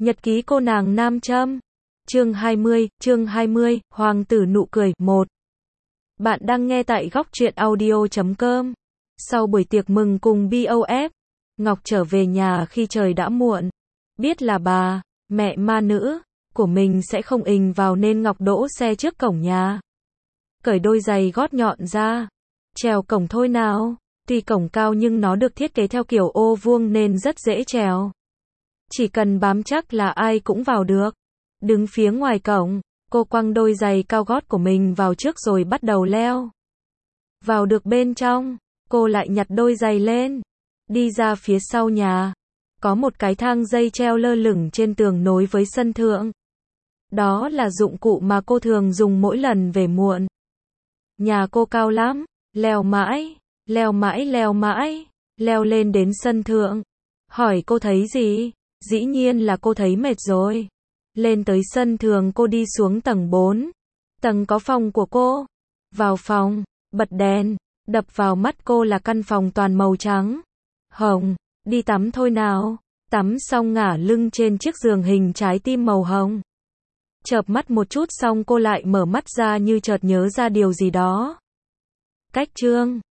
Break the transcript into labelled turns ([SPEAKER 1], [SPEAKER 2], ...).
[SPEAKER 1] Nhật ký cô nàng nam châm. Chương 20, Hoàng tử nụ cười, 1. Bạn đang nghe tại góc truyện audio.com. Sau buổi tiệc mừng cùng BOF, Ngọc trở về nhà khi trời đã muộn. Biết là bà, mẹ ma nữ, của mình sẽ không ình vào nên Ngọc đỗ xe trước cổng nhà. Cởi đôi giày gót nhọn ra. Trèo cổng thôi nào. Tuy cổng cao nhưng nó được thiết kế theo kiểu ô vuông nên rất dễ trèo. Chỉ cần bám chắc là ai cũng vào được. Đứng phía ngoài cổng, cô quăng đôi giày cao gót của mình vào trước rồi bắt đầu leo. Vào được bên trong, cô lại nhặt đôi giày lên. Đi ra phía sau nhà. Có một cái thang dây treo lơ lửng trên tường nối với sân thượng. Đó là dụng cụ mà cô thường dùng mỗi lần về muộn. Nhà cô cao lắm, leo mãi, leo lên đến sân thượng. Hỏi cô thấy gì? Dĩ nhiên là cô thấy mệt rồi. Lên tới sân thượng cô đi xuống tầng 4. Tầng có phòng của cô. Vào phòng, bật đèn, đập vào mắt cô là căn phòng toàn màu trắng. Hồng, đi tắm thôi nào. Tắm xong ngả lưng trên chiếc giường hình trái tim màu hồng. Chợp mắt một chút xong cô lại mở mắt ra như chợt nhớ ra điều gì đó. Cách chương